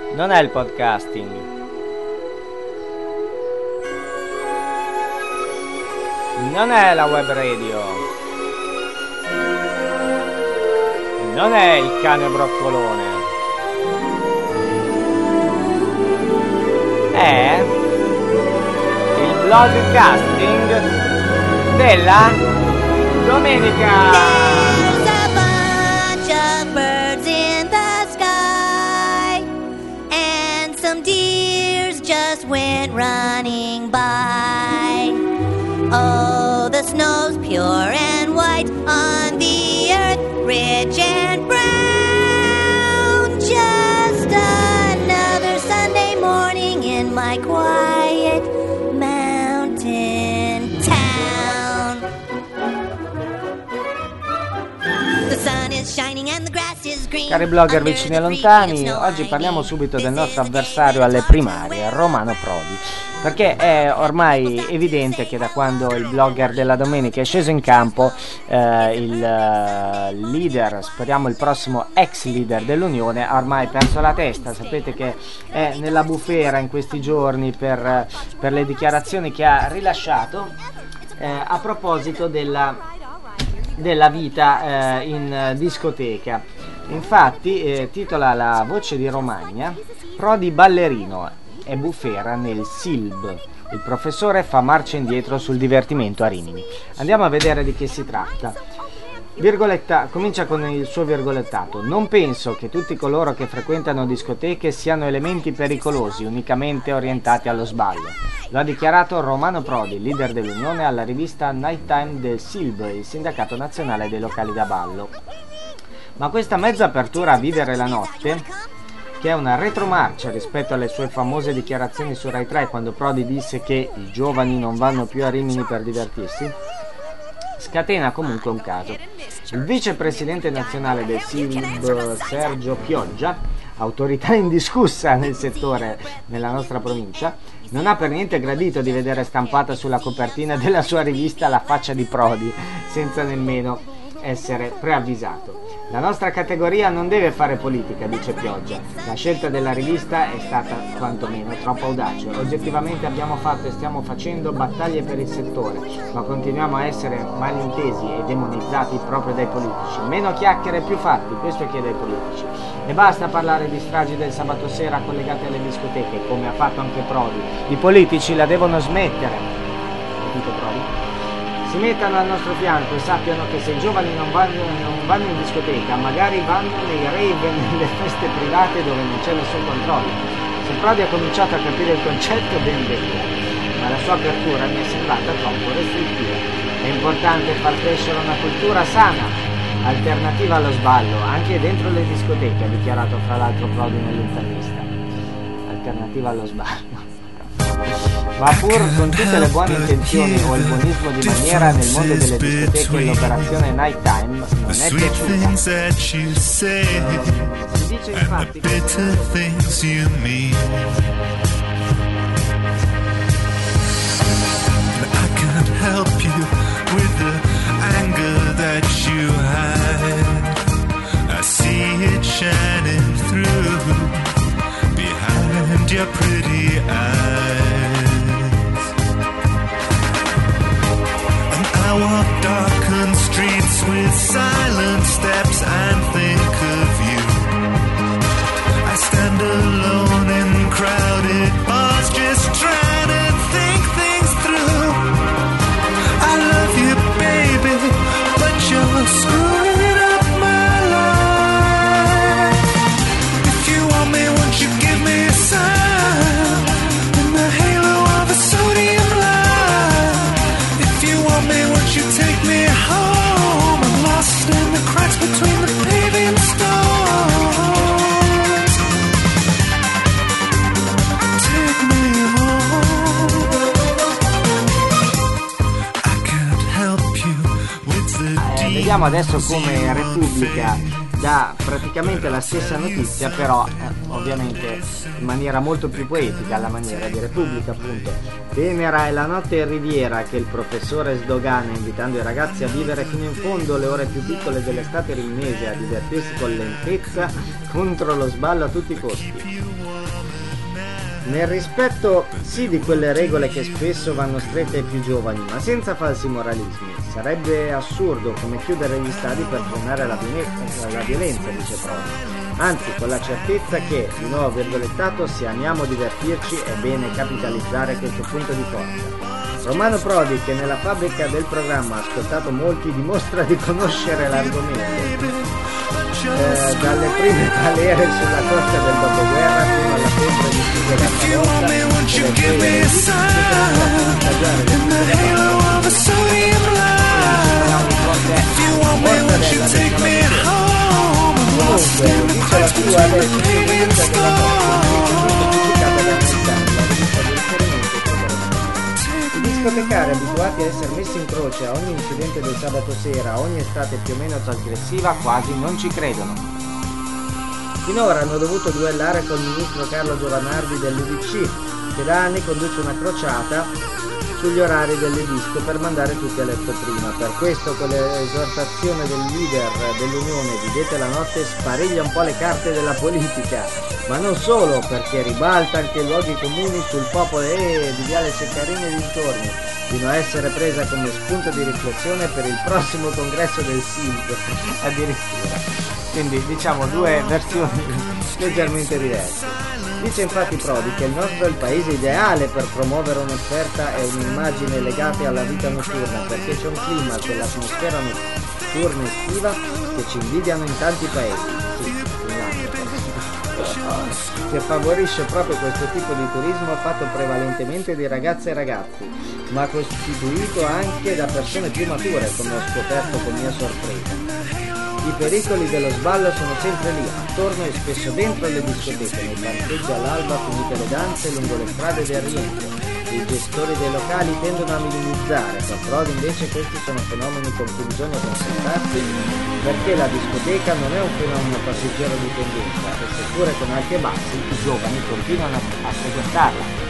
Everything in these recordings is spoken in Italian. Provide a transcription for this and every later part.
Non è il podcasting. Non è la web radio. Non è il cane broccolone. È il blogcasting della domenica. There's a bunch of birds in the sky, and some deers just went running by. Oh, the snow's pure and white on the earth, rich and brown. Just another Sunday morning in my quiet mountain town. The sun is shining and the grass is green. Cari blogger vicini e lontani, oggi parliamo subito del nostro avversario alle primarie, Romano Prodi, perché è ormai evidente che da quando il blogger della domenica è sceso in campo, il leader, speriamo il prossimo ex leader dell'Unione, ha ormai perso la testa. Sapete che è nella bufera in questi giorni per le dichiarazioni che ha rilasciato a proposito della vita in discoteca. Infatti titola La voce di Romagna: Prodi ballerino e bufera nel Silb, il professore fa marcia indietro sul divertimento a Rimini. Andiamo a vedere di che si tratta. Comincia con il suo virgolettato: non penso che tutti coloro che frequentano discoteche siano elementi pericolosi unicamente orientati allo sballo. Lo ha dichiarato Romano Prodi, leader dell'Unione, alla rivista Night Time del Silb, il sindacato nazionale dei locali da ballo. Ma questa mezza apertura a vivere la notte, che è una retromarcia rispetto alle sue famose dichiarazioni su Rai 3 quando Prodi disse che i giovani non vanno più a Rimini per divertirsi, scatena comunque un caso. Il vicepresidente nazionale del Silb, Sergio Pioggia, autorità indiscussa nel settore nella nostra provincia, non ha per niente gradito di vedere stampata sulla copertina della sua rivista la faccia di Prodi, senza nemmeno essere preavvisato. La nostra categoria non deve fare politica, dice Pioggia. La scelta della rivista è stata quantomeno troppo audace. Oggettivamente abbiamo fatto e stiamo facendo battaglie per il settore, ma continuiamo a essere malintesi e demonizzati proprio dai politici. Meno chiacchiere, più fatti, questo chiede ai politici. E basta parlare di stragi del sabato sera collegate alle discoteche, come ha fatto anche Prodi. I politici la devono smettere, capito Prodi? Si mettano al nostro fianco e sappiano che se i giovani non vanno in discoteca, magari vanno nei rave, nelle feste private dove non c'è nessun controllo. Se Prodi ha cominciato a capire il concetto, ben venga, ma la sua apertura mi è sembrata troppo restrittiva. È importante far crescere una cultura sana, alternativa allo sballo, anche dentro le discoteche, ha dichiarato fra l'altro Prodi nell'intervista. Alternativa allo sballo. Ma pur con tutte le buone intenzioni o il buonismo di maniera nel mondo delle discoteche, l'operazione Night Time non è piaciuta. Si dice infatti che your pretty eyes, and I walk darkened streets with silent steps and think of you. I stand alone in crowded bars, just trying to think things through. I love you, baby, but you're screwing up my life. If you want me, won't you give me a sign? You take me home. I'm lost in the cracks between the paving stones. Take me home. I can't help you with the vediamo adesso come Repubblica dà praticamente la stessa notizia, però ovviamente in maniera molto più poetica, alla maniera di Repubblica, appunto. Tenera è la notte riviera che il professore sdogana, invitando i ragazzi a vivere fino in fondo le ore più piccole dell'estate riminese, a divertirsi con lentezza contro lo sballo a tutti i costi. nel rispetto sì di quelle regole che spesso vanno strette ai più giovani, ma senza falsi moralismi. Sarebbe assurdo come chiudere gli stadi per frenare la violenza, dice Prodi. Anzi, con la certezza che, di nuovo virgolettato, se amiamo divertirci è bene capitalizzare questo punto di forza. Romano Prodi, che nella fabbrica del programma ha ascoltato molti, dimostra di conoscere l'argomento. Dalle prime galere sulla costa del dopoguerra fino alla febbre diffusa da Travolta e le i discotecari abituati a essere messi in croce a ogni incidente del sabato sera, a ogni estate più o meno trasgressiva, quasi non ci credono. Finora hanno dovuto duellare col ministro Carlo Giovanardi dell'UDC, che da anni conduce una crociata sugli orari delle disco per mandare tutti a letto prima. Per questo, con l'esortazione del leader dell'Unione "Vivete la notte", spariglia un po' le carte della politica, ma non solo, perché ribalta anche i luoghi comuni sul popolo di Viale Ceccarini e dintorni, fino a essere presa come spunto di riflessione per il prossimo congresso del SILB, addirittura. Quindi diciamo due versioni leggermente diverse. Dice infatti Prodi che il nostro è il paese ideale per promuovere un'offerta e un'immagine legate alla vita notturna, perché c'è un clima, quell'atmosfera notturna estiva che ci invidiano in tanti paesi, che favorisce proprio questo tipo di turismo fatto prevalentemente di ragazze e ragazzi, ma costituito anche da persone più mature, come ho scoperto con mia sorpresa. I pericoli dello sballo sono sempre lì, attorno e spesso dentro le discoteche, nei parcheggi all'alba finite le danze lungo le strade del rientro. I gestori dei locali tendono a minimizzare, per Prodi invece questi sono fenomeni con cui bisogna confrontarsi, perché la discoteca non è un fenomeno passeggero di tendenza, e seppure con alti e bassi, i giovani continuano a frequentarla.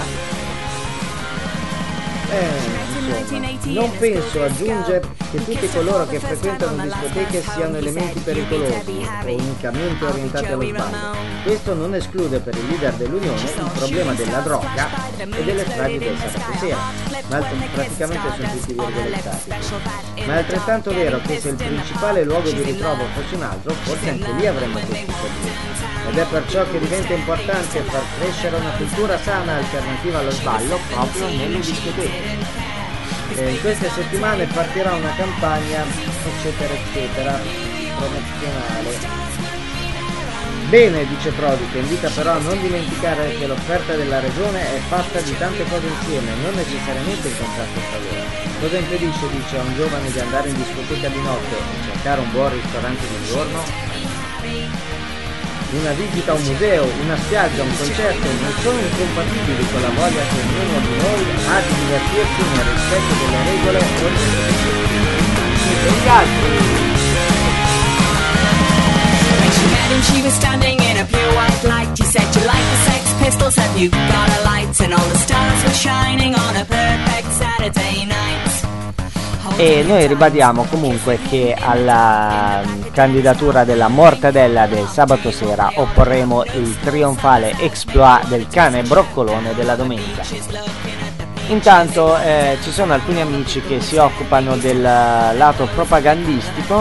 Non penso, aggiunge, che tutti coloro che frequentano discoteche siano elementi pericolosi o unicamente orientati allo sballo. Questo non esclude per il leader dell'Unione il problema della droga e delle stragi del sabato sera, ma praticamente sono tutti virgolettati. Ma è altrettanto vero che se il principale luogo di ritrovo fosse un altro, forse anche lì avremmo questi problemi. Ed è perciò che diventa importante far crescere una cultura sana alternativa allo sballo proprio nelle discoteche. In queste settimane partirà una campagna eccetera eccetera promozionale. Bene, dice Prodi, che invita però a non dimenticare che l'offerta della regione è fatta di tante cose insieme, non necessariamente in contrasto tra loro. Cosa impedisce, dice, a un giovane di andare in discoteca di notte e cercare un buon ristorante di giorno? Una visita a un museo, una spiaggia, un concerto non sono incompatibili con la voglia che ognuno di noi ha di divertirsi nel rispetto delle regole e gli altri. She was standing in a pure white light. He said, "You like the Sex Pistols? Have you got a light?" And all the stars were shining on a perfect Saturday night. E noi ribadiamo comunque che alla candidatura della Mortadella del sabato sera opporremo il trionfale exploit del cane broccolone della domenica. Intanto ci sono alcuni amici che si occupano del lato propagandistico.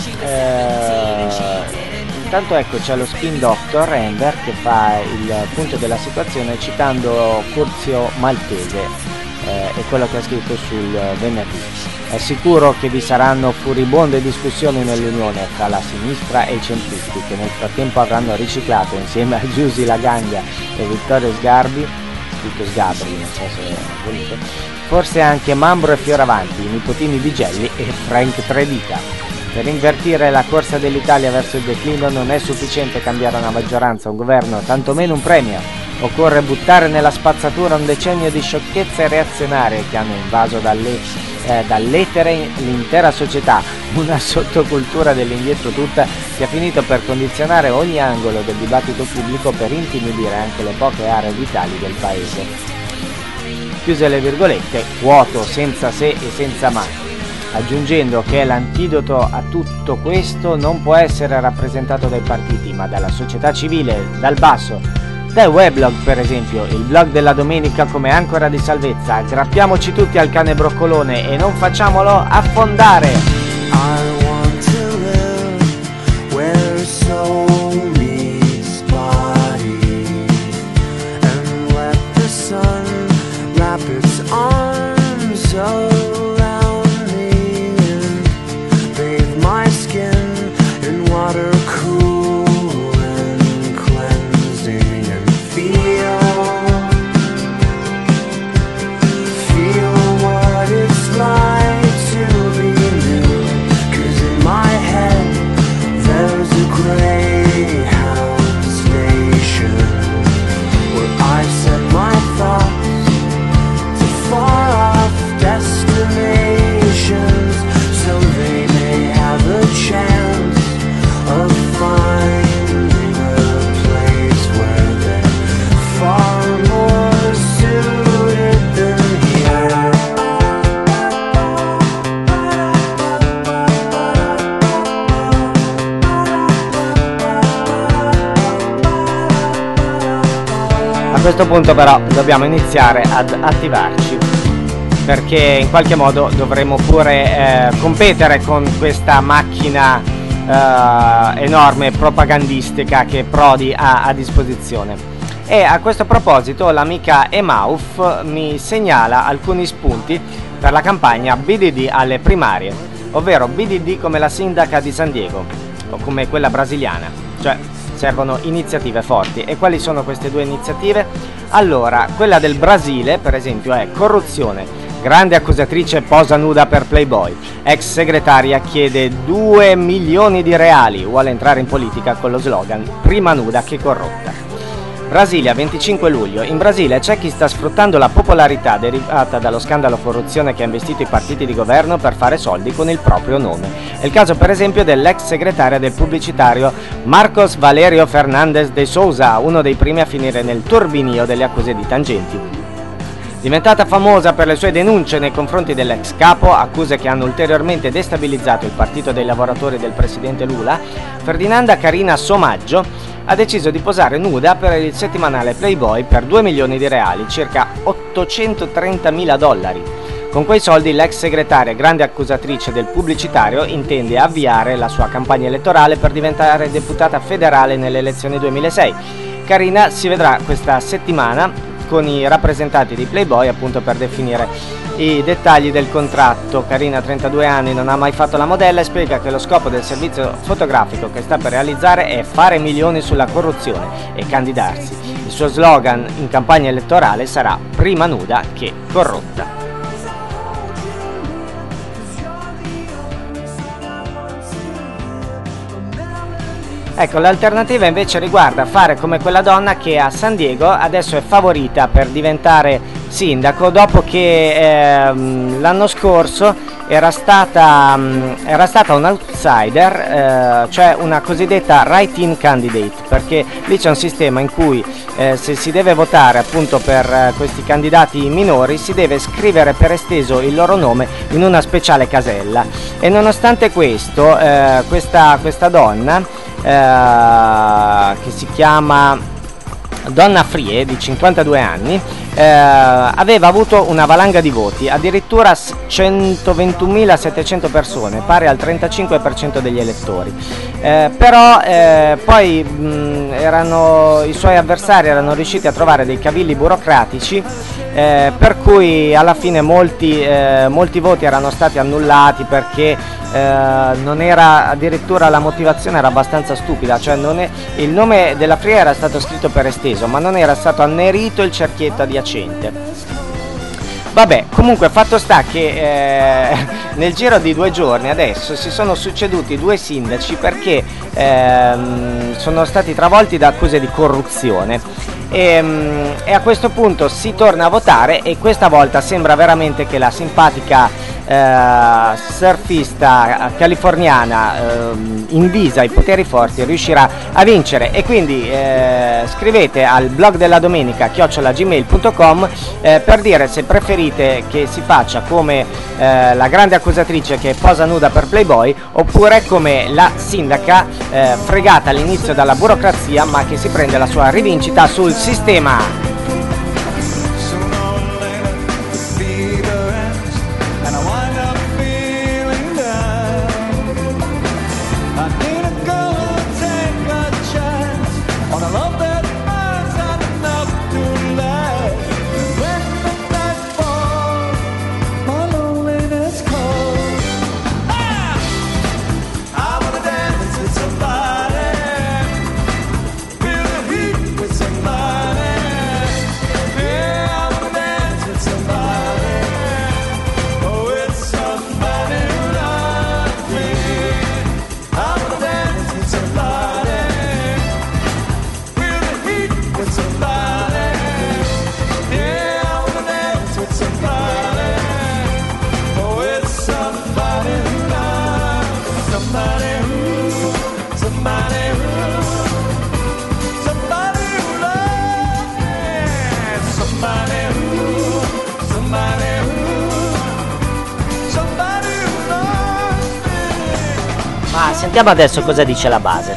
Intanto ecco, c'è lo spin doctor Ender che fa il punto della situazione citando Curzio Maltese e quello che ha scritto sul venerdì. È sicuro che vi saranno furibonde discussioni nell'Unione tra la sinistra e i centristi, che nel frattempo avranno riciclato insieme a Giusy Lagaglia e Vittorio Sgarbi, scritto Sgabri, non so se volete, forse anche Mambro e Fioravanti, i nipotini di Gelli e Frank Tredita. Per invertire la corsa dell'Italia verso il declino non è sufficiente cambiare una maggioranza, un governo, tantomeno un premio. Occorre buttare nella spazzatura un decennio di sciocchezze reazionarie che hanno invaso dall'etere l'intera società, una sottocultura dell'indietro tutta che ha finito per condizionare ogni angolo del dibattito pubblico per intimidire anche le poche aree vitali del paese. Chiuse le virgolette, vuoto senza se e senza ma, aggiungendo che l'antidoto a tutto questo non può essere rappresentato dai partiti, ma dalla società civile, dal basso, dai weblog per esempio, il blog della domenica come ancora di salvezza. Aggrappiamoci tutti al cane broccolone e non facciamolo affondare. I want to live where soul meets body, and let the sun wrap its arms around me and bathe my skin in water cool and cleansing, and feel what it's like to be new. 'Cause in my head there's a greyhound station where I set my thoughts to far off destinations, so they may have a chance of finding a place where they're far more suited than here. A questo punto però dobbiamo iniziare ad attivarci, perché in qualche modo dovremo pure competere con questa macchina enorme propagandistica che Prodi ha a disposizione. E a questo proposito l'amica Emauf mi segnala alcuni spunti per la campagna BDD alle primarie, ovvero BDD come la sindaca di San Diego o come quella brasiliana, cioè servono iniziative forti. E quali sono queste due iniziative? Allora, quella del Brasile per esempio è corruzione, grande accusatrice posa nuda per Playboy, ex segretaria chiede 2 milioni di reali, vuole entrare in politica con lo slogan prima nuda che corrotta. Brasilia, 25 luglio. In Brasile c'è chi sta sfruttando la popolarità derivata dallo scandalo corruzione che ha investito i partiti di governo per fare soldi con il proprio nome. È il caso per esempio dell'ex segretaria del pubblicitario Marcos Valerio Fernandes de Souza, uno dei primi a finire nel turbinio delle accuse di tangenti. Diventata famosa per le sue denunce nei confronti dell'ex capo, accuse che hanno ulteriormente destabilizzato il partito dei lavoratori del presidente Lula, Ferdinanda Carina Somaggio ha deciso di posare nuda per il settimanale Playboy per 2 milioni di reali, circa 830.000 dollari. Con quei soldi l'ex segretaria, grande accusatrice del pubblicitario, intende avviare la sua campagna elettorale per diventare deputata federale nelle elezioni 2006. Carina si vedrà questa settimana con i rappresentanti di Playboy appunto per definire i dettagli del contratto. Carina, 32 anni, non ha mai fatto la modella e spiega che lo scopo del servizio fotografico che sta per realizzare è fare milioni sulla corruzione e candidarsi. Il suo slogan in campagna elettorale sarà prima nuda che corrotta. Ecco, l'alternativa invece riguarda fare come quella donna che a San Diego adesso è favorita per diventare sindaco dopo che l'anno scorso era stata un outsider, cioè una cosiddetta write-in candidate, perché lì c'è un sistema in cui se si deve votare appunto per questi candidati minori si deve scrivere per esteso il loro nome in una speciale casella. E nonostante questo questa donna che si chiama Donna Frie, di 52 anni, aveva avuto una valanga di voti, addirittura 121.700 persone, pari al 35% degli elettori. Però poi i suoi avversari erano riusciti a trovare dei cavilli burocratici, per cui alla fine molti voti erano stati annullati perché non era, addirittura la motivazione era abbastanza stupida, cioè il nome della Frie era stato scritto per esteso, ma non era stato annerito il cerchietto adiacente. Vabbè, comunque fatto sta che nel giro di 2 giorni adesso si sono succeduti 2 sindaci perché sono stati travolti da accuse di corruzione e a questo punto si torna a votare e questa volta sembra veramente che la simpatica surfista californiana invisa ai poteri forti riuscirà a vincere. E quindi scrivete al blog della domenica @gmail.com per dire se preferite che si faccia come la grande accusatrice che posa nuda per Playboy, oppure come la sindaca fregata all'inizio dalla burocrazia ma che si prende la sua rivincita sul sistema. Sentiamo adesso cosa dice la base.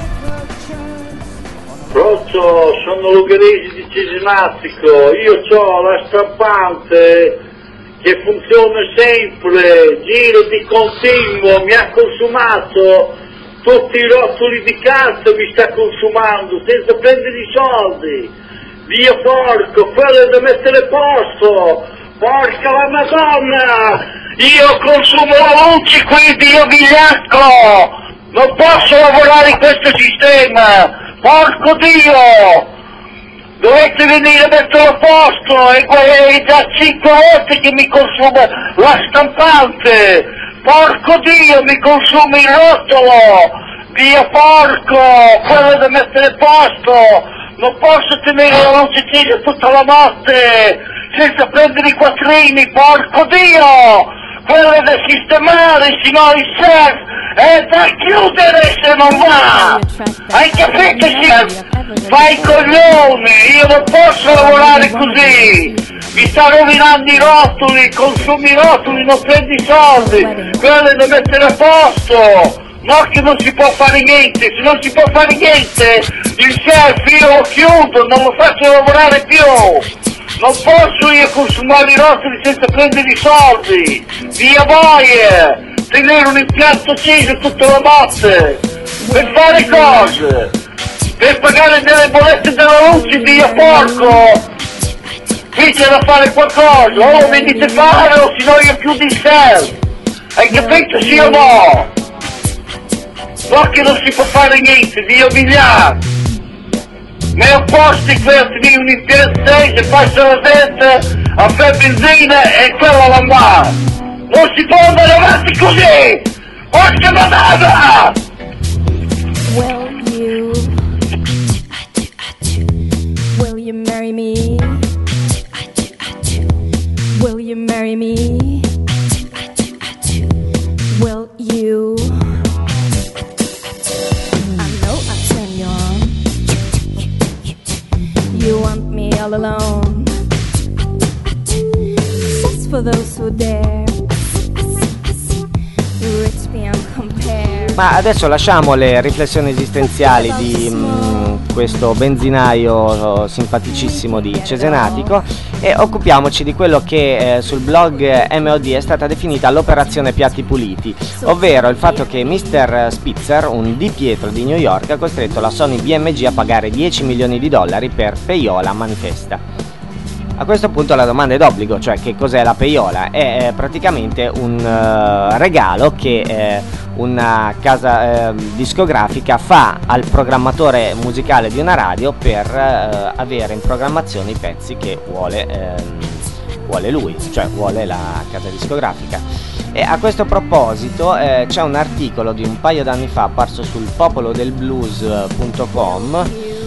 Pronto, sono Lugheresi di Cesenatico, io ho la stampante che funziona sempre, giro di continuo, mi ha consumato tutti i rotoli di carta, mi sta consumando senza prendere i soldi. Dio porco, quello è da mettere a posto, porca la Madonna, io consumo la luce qui, Dio vigliacco! Non posso lavorare in questo sistema! Porco Dio! Dovete venire a mettere a posto! È già 5 volte che mi consuma la stampante! Porco Dio, mi consuma il rotolo! Dio porco! Quello da mettere a posto! Non posso tenere la luce accesa tutta la notte! Senza prendere i quattrini! Porco Dio! Quello è da sistemare, sennò il surf è da chiudere se non va! Hai capito? Fai i coglioni, io non posso lavorare così! Mi sta rovinando i rotoli, consumi i rotoli, non prendi i soldi! Quello è da mettere a posto! No che non si può fare niente, se non si può fare niente, il surf io lo chiudo, non lo faccio lavorare più! Non posso io consumare i rotoli senza prendere i soldi! Via voi! Tenere un impianto acceso tutta la notte! Per fare cose! Per pagare delle bollette della luce, via porco! Qui c'è da fare qualcosa! O lo venite a fare o se no io chiudo il surf! Hai capito sì o no? So che non si può fare niente, Dio vigliacco! Ma opposti qui a tenere un impianto acceso, passa la gente a fare benzina e quella la va! Non si può andare avanti così! Porca Madonna! Will you marry me? Will you marry me? Will you? I know I turn you on. You want me all alone. Just for those who dare. Ma adesso lasciamo le riflessioni esistenziali di questo benzinaio simpaticissimo di Cesenatico e occupiamoci di quello che sul blog MOD è stata definita l'operazione piatti puliti, ovvero il fatto che Mr. Spitzer, un Di Pietro di New York, ha costretto la Sony BMG a pagare $10 milioni per Payola Manifesta. A questo punto la domanda è d'obbligo, cioè che cos'è la payola? È praticamente un regalo che una casa discografica fa al programmatore musicale di una radio per avere in programmazione i pezzi che vuole lui, cioè vuole la casa discografica. E a questo proposito c'è un articolo di un paio d'anni fa apparso sul popolodelblues.com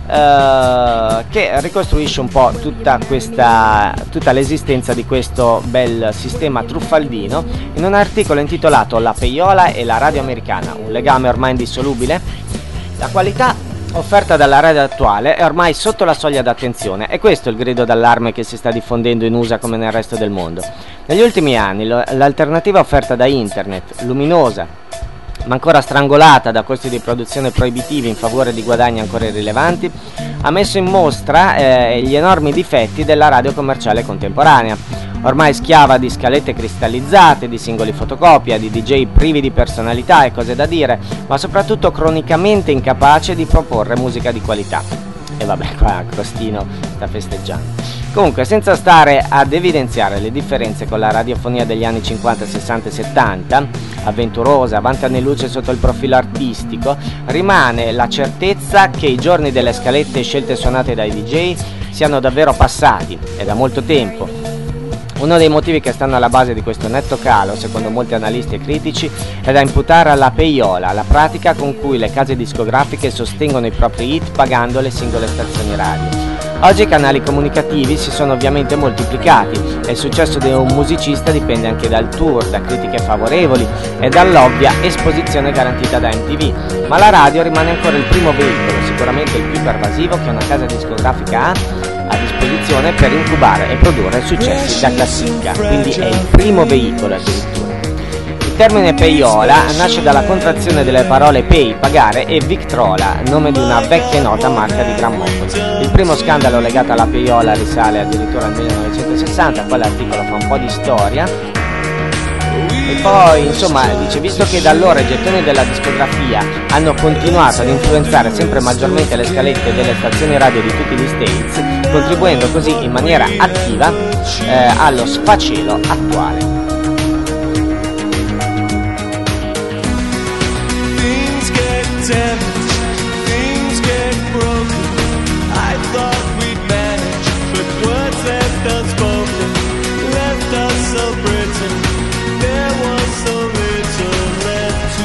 che ricostruisce un po' tutta l'esistenza di questo bel sistema truffaldino in un articolo intitolato La Peiola e la radio americana, un legame ormai indissolubile. La qualità offerta dalla radio attuale è ormai sotto la soglia d'attenzione, e questo è il grido d'allarme che si sta diffondendo in USA come nel resto del mondo. Negli ultimi anni l'alternativa offerta da internet, luminosa ma ancora strangolata da costi di produzione proibitivi in favore di guadagni ancora irrilevanti, ha messo in mostra gli enormi difetti della radio commerciale contemporanea, ormai schiava di scalette cristallizzate, di singoli fotocopia, di DJ privi di personalità e cose da dire, ma soprattutto cronicamente incapace di proporre musica di qualità. E vabbè, qua Costino sta festeggiando. Comunque, senza stare ad evidenziare le differenze con la radiofonia degli anni 50, 60 e 70, avventurosa, avanti anni luce sotto il profilo artistico, rimane la certezza che i giorni delle scalette scelte suonate dai DJ siano davvero passati, e da molto tempo. Uno dei motivi che stanno alla base di questo netto calo, secondo molti analisti e critici, è da imputare alla peiola, la pratica con cui le case discografiche sostengono i propri hit pagando le singole stazioni radio. Oggi i canali comunicativi si sono ovviamente moltiplicati e il successo di un musicista dipende anche dal tour, da critiche favorevoli e dall'ovvia esposizione garantita da MTV, ma la radio rimane ancora il primo veicolo, sicuramente il più pervasivo che una casa discografica ha a disposizione per incubare e produrre successi da classifica, quindi è il primo veicolo addirittura. Il termine peiola nasce dalla contrazione delle parole pay, pagare, e Victrola, nome di una vecchia e nota marca di grammofoni. Il primo scandalo legato alla peiola risale addirittura al 1960, poi l'articolo fa un po' di storia. E poi, insomma, dice, visto che da allora i gettoni della discografia hanno continuato ad influenzare sempre maggiormente le scalette delle stazioni radio di tutti gli States, contribuendo così in maniera attiva allo sfacelo attuale. Things get broken. I thought we'd manage, but words left unspoken, left us so brittle. There was so little left to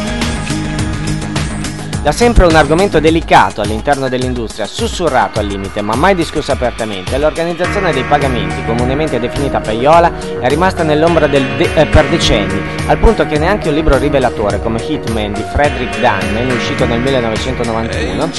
give. Da sempre un argomento delicato all'interno dell'industria, sussurrato al limite ma mai discusso apertamente, l'organizzazione dei pagamenti, comunemente definita peiola, è rimasta nell'ombra per decenni, al punto che neanche un libro rivelatore come Hitman di Frederick Dunn, uscito nel 1991,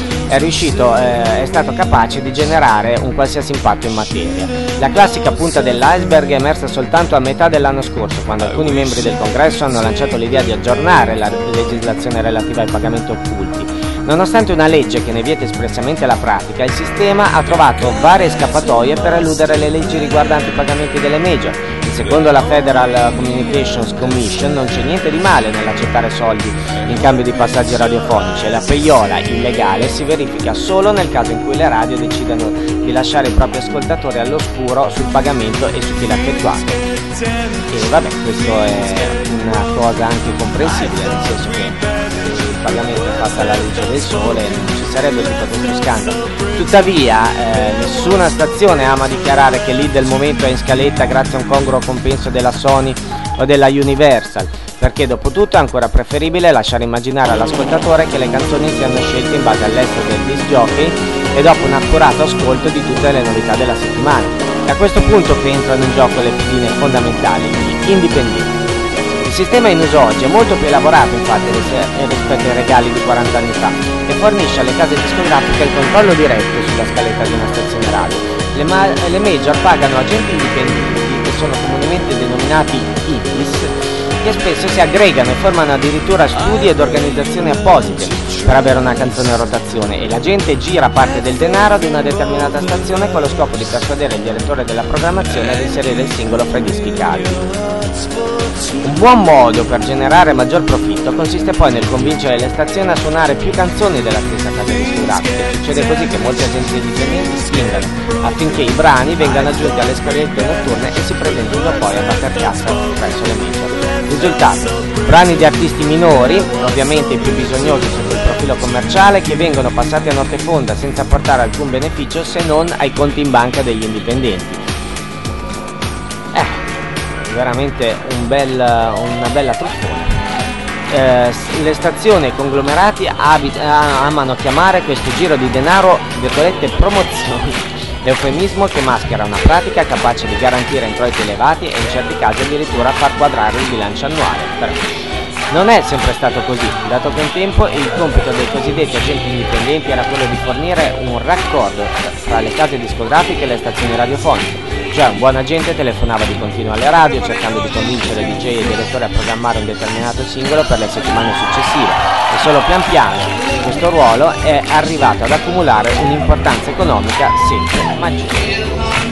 è stato capace di generare un qualsiasi impatto in materia. La classica punta dell'iceberg è emersa soltanto a metà dell'anno scorso, quando alcuni membri del Congresso hanno lanciato l'idea di aggiornare la legislazione relativa ai pagamenti occulti. Nonostante una legge che ne vieta espressamente la pratica, il sistema ha trovato varie scappatoie per eludere le leggi riguardanti i pagamenti delle major. E secondo la Federal Communications Commission non c'è niente di male nell'accettare soldi in cambio di passaggi radiofonici, e la peiola illegale si verifica solo nel caso in cui le radio decidano di lasciare i propri ascoltatori all'oscuro sul pagamento e su chi l'ha effettuato. E vabbè, questo è una cosa anche comprensibile, nel senso che il pagamento è fatto alla luce del sole, non ci sarebbe tutto questo scandalo. Tuttavia nessuna stazione ama dichiarare che l'hit del momento è in scaletta grazie a un congruo compenso della Sony o della Universal, perché dopo tutto è ancora preferibile lasciare immaginare all'ascoltatore che le canzoni siano scelte in base all'estero del disc jockey e dopo un accurato ascolto di tutte le novità della settimana. È a questo punto che entrano in gioco le pedine fondamentali, gli indipendenti. Il sistema in uso oggi è molto più elaborato infatti rispetto ai regali di 40 anni fa, e fornisce alle case discografiche il controllo diretto sulla scaletta di una stazione radio. Le major pagano agenti indipendenti, che sono comunemente denominati IPIS, che spesso si aggregano e formano addirittura studi ed organizzazioni apposite per avere una canzone in rotazione, e la gente gira parte del denaro ad una determinata stazione con lo scopo di persuadere il direttore della programmazione ad inserire il singolo fra i dischi caldi. Un buon modo per generare maggior profitto consiste poi nel convincere le stazioni a suonare più canzoni della stessa casa discografica. Succede così che molte agenzie indipendenti spingano affinché i brani vengano aggiunti alle scalette notturne e si presentino poi a batter cassa presso le major. Risultato: brani di artisti minori, ovviamente i più bisognosi sotto il profilo commerciale, che vengono passati a notte fonda senza portare alcun beneficio se non ai conti in banca degli indipendenti. Veramente una bella truffona. le stazioni e i conglomerati amano chiamare questo giro di denaro, virgolette, promozione. Eufemismo che maschera una pratica capace di garantire introiti elevati e in certi casi addirittura far quadrare il bilancio annuale. Però non è sempre stato così, dato che un tempo il compito dei cosiddetti agenti indipendenti era quello di fornire un raccordo tra le case discografiche e le stazioni radiofoniche. Cioè un buon agente telefonava di continuo alle radio cercando di convincere DJ e direttori a programmare un determinato singolo per le settimane successive e solo pian piano questo ruolo è arrivato ad accumulare un'importanza economica sempre maggiore.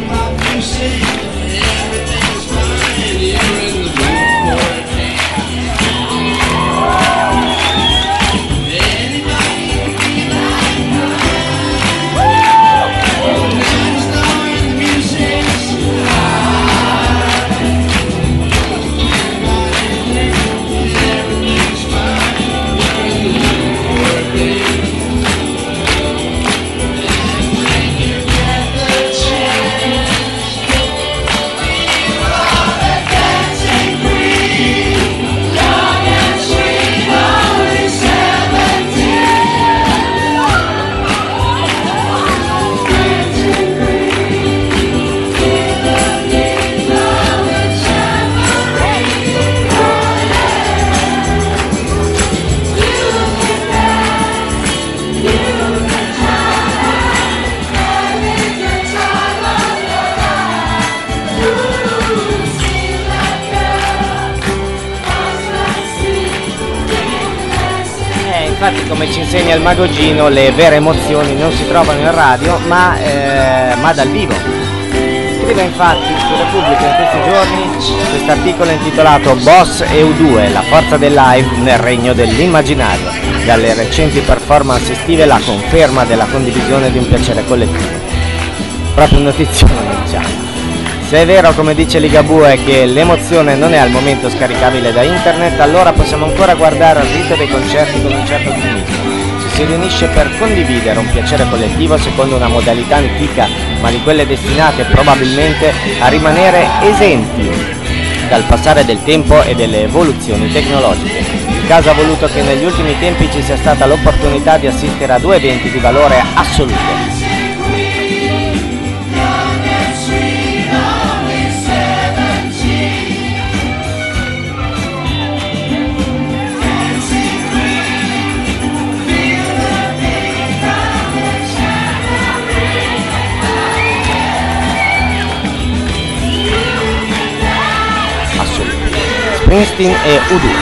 Infatti, come ci insegna il Mago Gino, le vere emozioni non si trovano in radio ma dal vivo. Scrive infatti su Repubblica in questi giorni questo articolo intitolato Boss e U2, la forza del live nel regno dell'immaginario. Dalle recenti performance estive la conferma della condivisione di un piacere collettivo. Proprio notizione, diciamo. Se è vero, come dice Ligabue, che l'emozione non è al momento scaricabile da internet, allora possiamo ancora guardare al rito dei concerti con un certo ottimismo. Ci si riunisce per condividere un piacere collettivo secondo una modalità antica, ma di quelle destinate probabilmente a rimanere esenti dal passare del tempo e delle evoluzioni tecnologiche. Il caso ha voluto che negli ultimi tempi ci sia stata l'opportunità di assistere a due eventi di valore assoluto. Springsteen e U2.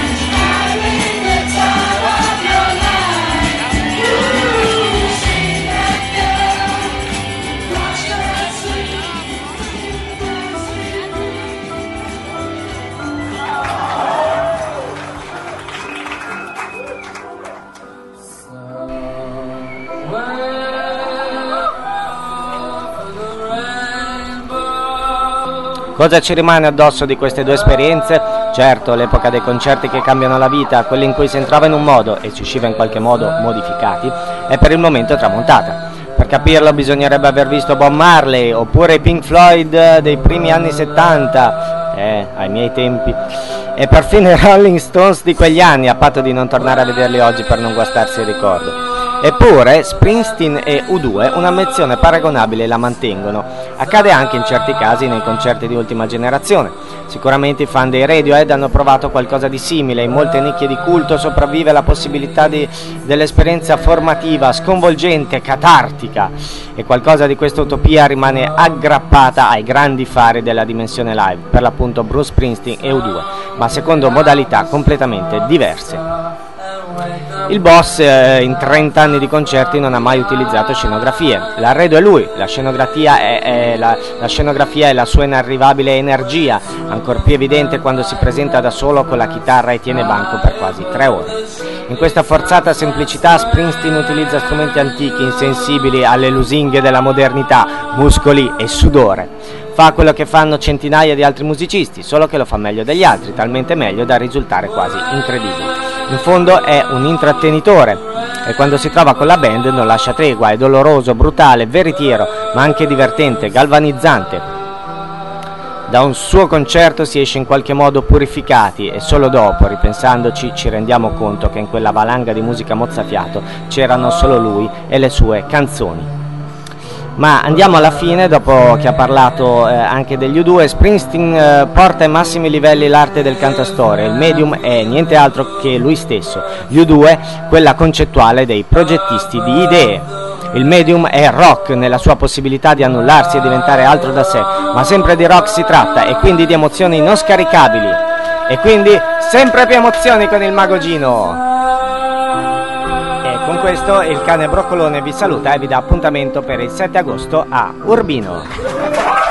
Cosa ci rimane addosso di queste due esperienze? Certo, l'epoca dei concerti che cambiano la vita, quelli in cui si entrava in un modo e si usciva in qualche modo modificati, è per il momento tramontata. Per capirlo bisognerebbe aver visto Bob Marley oppure i Pink Floyd dei primi anni 70, ai miei tempi, e perfino i Rolling Stones di quegli anni, a patto di non tornare a vederli oggi per non guastarsi il ricordo. Eppure Springsteen e U2 una menzione paragonabile la mantengono. Accade anche in certi casi nei concerti di ultima generazione. Sicuramente i fan dei Radiohead hanno provato qualcosa di simile. In molte nicchie di culto sopravvive la possibilità dell'esperienza formativa, sconvolgente, catartica, e qualcosa di questa utopia rimane aggrappata ai grandi fari della dimensione live, per l'appunto Bruce Springsteen e U2, ma secondo modalità completamente diverse. Il boss in 30 anni di concerti non ha mai utilizzato scenografie. L'arredo è lui, la scenografia è la sua inarrivabile energia, ancor più evidente quando si presenta da solo con la chitarra e tiene banco per quasi 3 ore. In questa forzata semplicità Springsteen utilizza strumenti antichi, insensibili alle lusinghe della modernità, muscoli e sudore. Fa quello che fanno centinaia di altri musicisti, solo che lo fa meglio degli altri, talmente meglio da risultare quasi incredibile. In fondo è un intrattenitore e quando si trova con la band non lascia tregua, è doloroso, brutale, veritiero, ma anche divertente, galvanizzante. Da un suo concerto si esce in qualche modo purificati e solo dopo, ripensandoci, ci rendiamo conto che in quella valanga di musica mozzafiato c'erano solo lui e le sue canzoni. Ma andiamo alla fine, dopo che ha parlato anche degli U2. Springsteen porta ai massimi livelli l'arte del cantastorie, il medium è niente altro che lui stesso, gli U2 quella concettuale dei progettisti di idee. Il medium è rock nella sua possibilità di annullarsi e diventare altro da sé, ma sempre di rock si tratta e quindi di emozioni non scaricabili. E quindi sempre più emozioni con il Mago Gino. Con questo il cane broccolone vi saluta e vi dà appuntamento per il 7 agosto a Urbino.